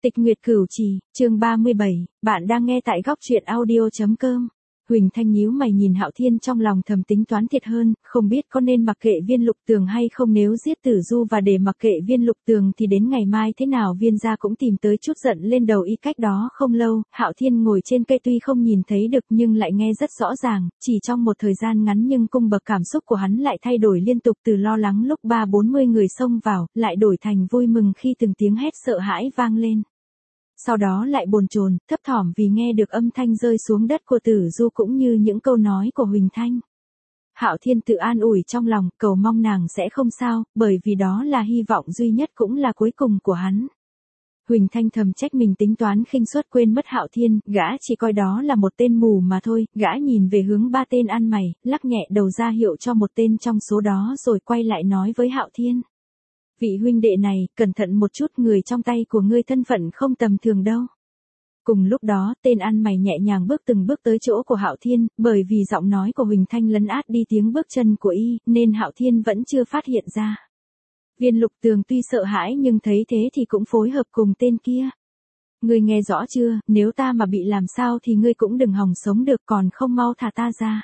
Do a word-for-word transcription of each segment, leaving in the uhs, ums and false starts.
Tịch Nguyệt Cửu Trì, chương ba mươi bảy, bạn đang nghe tại góc truyện audio.com. Huỳnh Thanh nhíu mày nhìn Hạo Thiên trong lòng thầm tính toán thiệt hơn, không biết có nên mặc kệ Viên Lục Tường hay không, nếu giết Tử Du và để mặc kệ Viên Lục Tường thì đến ngày mai thế nào Viên gia cũng tìm tới chút giận lên đầu y. Cách đó không lâu, Hạo Thiên ngồi trên cây tuy không nhìn thấy được nhưng lại nghe rất rõ ràng, chỉ trong một thời gian ngắn nhưng cung bậc cảm xúc của hắn lại thay đổi liên tục, từ lo lắng lúc ba bốn mươi người xông vào, lại đổi thành vui mừng khi từng tiếng hét sợ hãi vang lên. Sau đó lại bồn chồn, thấp thỏm vì nghe được âm thanh rơi xuống đất của Tử Du cũng như những câu nói của Huỳnh Thanh. Hạo Thiên tự an ủi trong lòng, cầu mong nàng sẽ không sao, bởi vì đó là hy vọng duy nhất cũng là cuối cùng của hắn. Huỳnh Thanh thầm trách mình tính toán khinh suất quên mất Hạo Thiên, gã chỉ coi đó là một tên mù mà thôi. Gã nhìn về hướng ba tên ăn mày, lắc nhẹ đầu ra hiệu cho một tên trong số đó rồi quay lại nói với Hạo Thiên. Vị huynh đệ này, cẩn thận một chút, người trong tay của ngươi thân phận không tầm thường đâu. Cùng lúc đó, tên ăn mày nhẹ nhàng bước từng bước tới chỗ của Hạo Thiên, bởi vì giọng nói của Huỳnh Thanh lấn át đi tiếng bước chân của y, nên Hạo Thiên vẫn chưa phát hiện ra. Viên Lục Tường tuy sợ hãi nhưng thấy thế thì cũng phối hợp cùng tên kia. Ngươi nghe rõ chưa, nếu ta mà bị làm sao thì ngươi cũng đừng hòng sống được, còn không mau thả ta ra.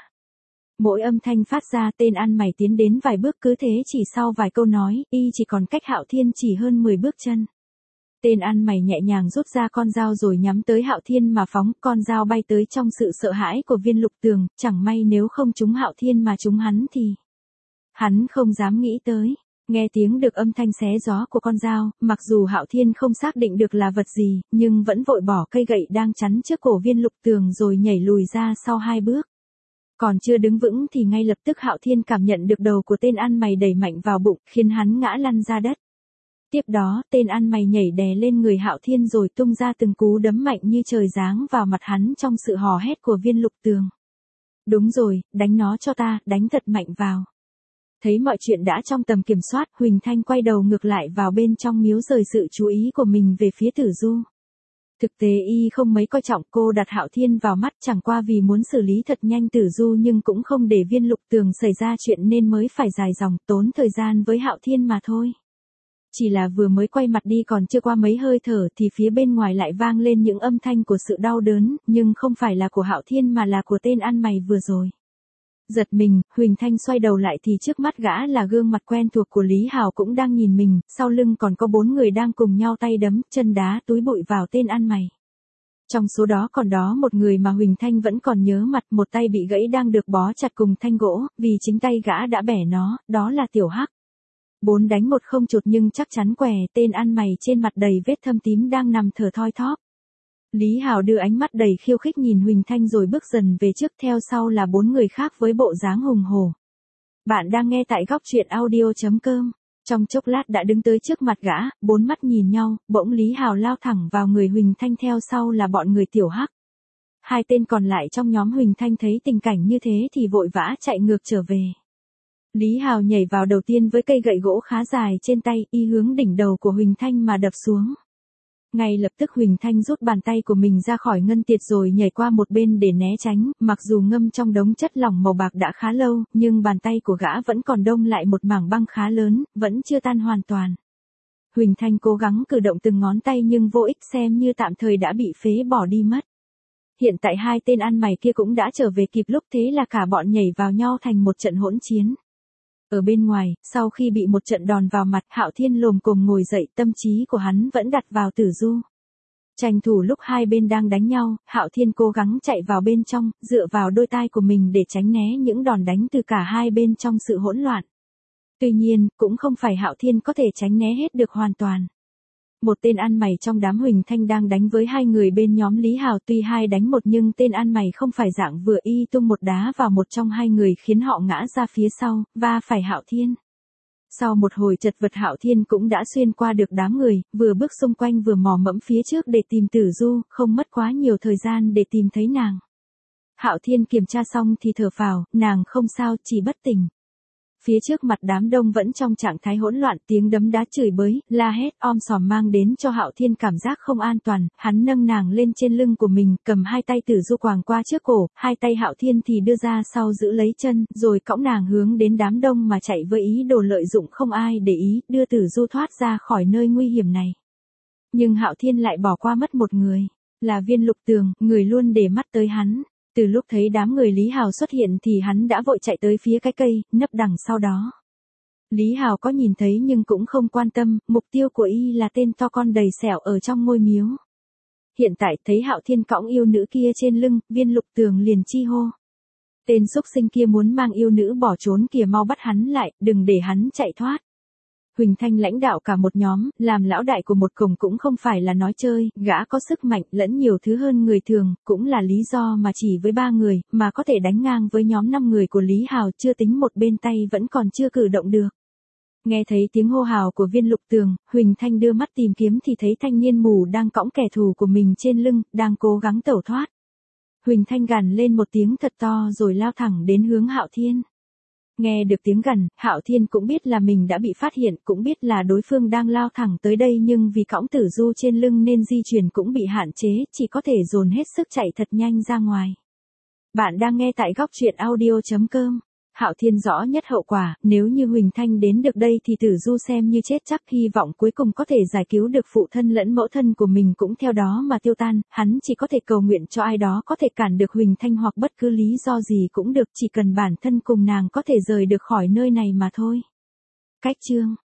Mỗi âm thanh phát ra, tên ăn mày tiến đến vài bước, cứ thế chỉ sau vài câu nói, y chỉ còn cách Hạo Thiên chỉ hơn mười bước chân. Tên ăn mày nhẹ nhàng rút ra con dao rồi nhắm tới Hạo Thiên mà phóng, con dao bay tới trong sự sợ hãi của Viên Lục Tường, chẳng may nếu không trúng Hạo Thiên mà trúng hắn thì... Hắn không dám nghĩ tới. Nghe tiếng được âm thanh xé gió của con dao, mặc dù Hạo Thiên không xác định được là vật gì, nhưng vẫn vội bỏ cây gậy đang chắn trước cổ Viên Lục Tường rồi nhảy lùi ra sau hai bước. Còn chưa đứng vững thì ngay lập tức Hạo Thiên cảm nhận được đầu của tên ăn mày đẩy mạnh vào bụng, khiến hắn ngã lăn ra đất. Tiếp đó, tên ăn mày nhảy đè lên người Hạo Thiên rồi tung ra từng cú đấm mạnh như trời giáng vào mặt hắn trong sự hò hét của Viên Lục Tường. Đúng rồi, đánh nó cho ta, đánh thật mạnh vào. Thấy mọi chuyện đã trong tầm kiểm soát, Huỳnh Thanh quay đầu ngược lại vào bên trong miếu, rời sự chú ý của mình về phía Tử Du. Thực tế y không mấy coi trọng, cô đặt Hạo Thiên vào mắt chẳng qua vì muốn xử lý thật nhanh Tử Du nhưng cũng không để Viên Lục Tường xảy ra chuyện nên mới phải dài dòng tốn thời gian với Hạo Thiên mà thôi. Chỉ là vừa mới quay mặt đi còn chưa qua mấy hơi thở thì phía bên ngoài lại vang lên những âm thanh của sự đau đớn, nhưng không phải là của Hạo Thiên mà là của tên ăn mày vừa rồi. Giật mình, Huỳnh Thanh xoay đầu lại thì trước mắt gã là gương mặt quen thuộc của Lý Hào cũng đang nhìn mình, sau lưng còn có bốn người đang cùng nhau tay đấm, chân đá túi bụi vào tên ăn mày. Trong số đó còn đó một người mà Huỳnh Thanh vẫn còn nhớ mặt, một tay bị gãy đang được bó chặt cùng thanh gỗ, vì chính tay gã đã bẻ nó, đó là Tiểu Hắc. Bốn đánh một không chụt nhưng chắc chắn què, tên ăn mày trên mặt đầy vết thâm tím đang nằm thở thoi thóp. Lý Hào đưa ánh mắt đầy khiêu khích nhìn Huỳnh Thanh rồi bước dần về trước, theo sau là bốn người khác với bộ dáng hùng hổ. Bạn đang nghe tại góc truyện audio.com. Trong chốc lát đã đứng tới trước mặt gã, bốn mắt nhìn nhau, bỗng Lý Hào lao thẳng vào người Huỳnh Thanh, theo sau là bọn người Tiểu Hắc. Hai tên còn lại trong nhóm Huỳnh Thanh thấy tình cảnh như thế thì vội vã chạy ngược trở về. Lý Hào nhảy vào đầu tiên với cây gậy gỗ khá dài trên tay, y hướng đỉnh đầu của Huỳnh Thanh mà đập xuống. Ngay lập tức Huỳnh Thanh rút bàn tay của mình ra khỏi ngân tiệt rồi nhảy qua một bên để né tránh, mặc dù ngâm trong đống chất lỏng màu bạc đã khá lâu, nhưng bàn tay của gã vẫn còn đông lại một mảng băng khá lớn, vẫn chưa tan hoàn toàn. Huỳnh Thanh cố gắng cử động từng ngón tay nhưng vô ích, xem như tạm thời đã bị phế bỏ đi mất. Hiện tại hai tên ăn mày kia cũng đã trở về kịp lúc, thế là cả bọn nhảy vào nhau thành một trận hỗn chiến. Ở bên ngoài, sau khi bị một trận đòn vào mặt, Hạo Thiên lồm cồm ngồi dậy, tâm trí của hắn vẫn đặt vào Tử Du. Tranh thủ lúc hai bên đang đánh nhau, Hạo Thiên cố gắng chạy vào bên trong, dựa vào đôi tai của mình để tránh né những đòn đánh từ cả hai bên trong sự hỗn loạn. Tuy nhiên, cũng không phải Hạo Thiên có thể tránh né hết được hoàn toàn. Một tên ăn mày trong đám Huỳnh Thanh đang đánh với hai người bên nhóm Lý Hào, tuy hai đánh một nhưng tên ăn mày không phải dạng vừa, y tung một đá vào một trong hai người khiến họ ngã ra phía sau, và phải Hạo Thiên. Sau một hồi chật vật, Hạo Thiên cũng đã xuyên qua được đám người, vừa bước xung quanh vừa mò mẫm phía trước để tìm Tử Du, không mất quá nhiều thời gian để tìm thấy nàng. Hạo Thiên kiểm tra xong thì thở phào, nàng không sao, chỉ bất tỉnh. Phía trước mặt đám đông vẫn trong trạng thái hỗn loạn, tiếng đấm đá chửi bới, la hét om sòm mang đến cho Hạo Thiên cảm giác không an toàn, hắn nâng nàng lên trên lưng của mình, cầm hai tay Tử Du quàng qua trước cổ, hai tay Hạo Thiên thì đưa ra sau giữ lấy chân, rồi cõng nàng hướng đến đám đông mà chạy với ý đồ lợi dụng không ai để ý, đưa Tử Du thoát ra khỏi nơi nguy hiểm này. Nhưng Hạo Thiên lại bỏ qua mất một người, là Viên Lục Tường, người luôn để mắt tới hắn. Từ lúc thấy đám người Lý Hào xuất hiện thì hắn đã vội chạy tới phía cái cây, nấp đằng sau đó. Lý Hào có nhìn thấy nhưng cũng không quan tâm, mục tiêu của y là tên to con đầy sẹo ở trong ngôi miếu. Hiện tại thấy Hạo Thiên cõng yêu nữ kia trên lưng, Viên Lục Tường liền chi hô. Tên xúc sinh kia muốn mang yêu nữ bỏ trốn kìa, mau bắt hắn lại, đừng để hắn chạy thoát. Huỳnh Thanh lãnh đạo cả một nhóm, làm lão đại của một cùng cũng không phải là nói chơi, gã có sức mạnh lẫn nhiều thứ hơn người thường, cũng là lý do mà chỉ với ba người, mà có thể đánh ngang với nhóm năm người của Lý Hào, chưa tính một bên tay vẫn còn chưa cử động được. Nghe thấy tiếng hô hào của Viên Lục Tường, Huỳnh Thanh đưa mắt tìm kiếm thì thấy thanh niên mù đang cõng kẻ thù của mình trên lưng, đang cố gắng tẩu thoát. Huỳnh Thanh gằn lên một tiếng thật to rồi lao thẳng đến hướng Hạo Thiên. Nghe được tiếng gằn, Hạo Thiên cũng biết là mình đã bị phát hiện, cũng biết là đối phương đang lao thẳng tới đây, nhưng vì cõng Tử Du trên lưng nên di chuyển cũng bị hạn chế, chỉ có thể dồn hết sức chạy thật nhanh ra ngoài. Bạn đang nghe tại góc truyện audio chấm com. Hạo Thiên rõ nhất hậu quả, nếu như Huỳnh Thanh đến được đây thì Tử Du xem như chết chắc, hy vọng cuối cùng có thể giải cứu được phụ thân lẫn mẫu thân của mình cũng theo đó mà tiêu tan, hắn chỉ có thể cầu nguyện cho ai đó có thể cản được Huỳnh Thanh hoặc bất cứ lý do gì cũng được, chỉ cần bản thân cùng nàng có thể rời được khỏi nơi này mà thôi. Cách chương